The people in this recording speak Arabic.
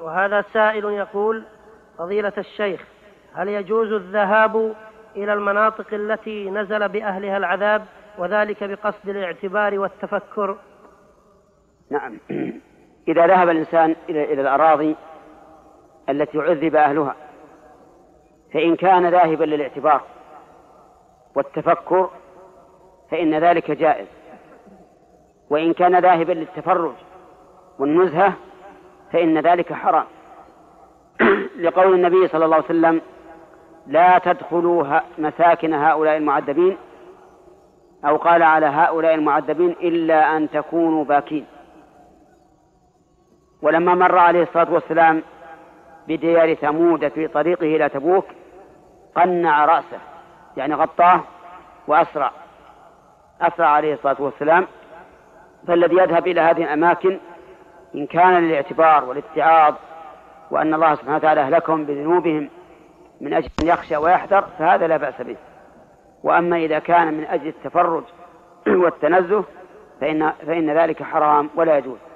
وهذا سائل يقول: فضيلة الشيخ، هل يجوز الذهاب إلى المناطق التي نزل بأهلها العذاب وذلك بقصد الاعتبار والتفكر؟ نعم، إذا ذهب الإنسان إلى الأراضي التي عذب أهلها، فإن كان ذاهبا للاعتبار والتفكر فإن ذلك جائز، وإن كان ذاهبا للتفرج والنزهة فإن ذلك حرام، لقول النبي صلى الله عليه وسلم: لا تدخلوا مساكن هؤلاء المعذبين، أو قال على هؤلاء المعذبين: إلا أن تكونوا باكين. ولما مر عليه الصلاة والسلام بديار ثمود في طريقه إلى تبوك قنع رأسه، يعني غطاه وأسرع عليه الصلاة والسلام. فالذي يذهب إلى هذه الأماكن إن كان للاعتبار والاتعاظ وأن الله سبحانه وتعالى أهلكهم بذنوبهم من أجل أن يخشى ويحذر فهذا لا بأس به. وأما إذا كان من أجل التفرج والتنزه فإن ذلك حرام ولا يجوز.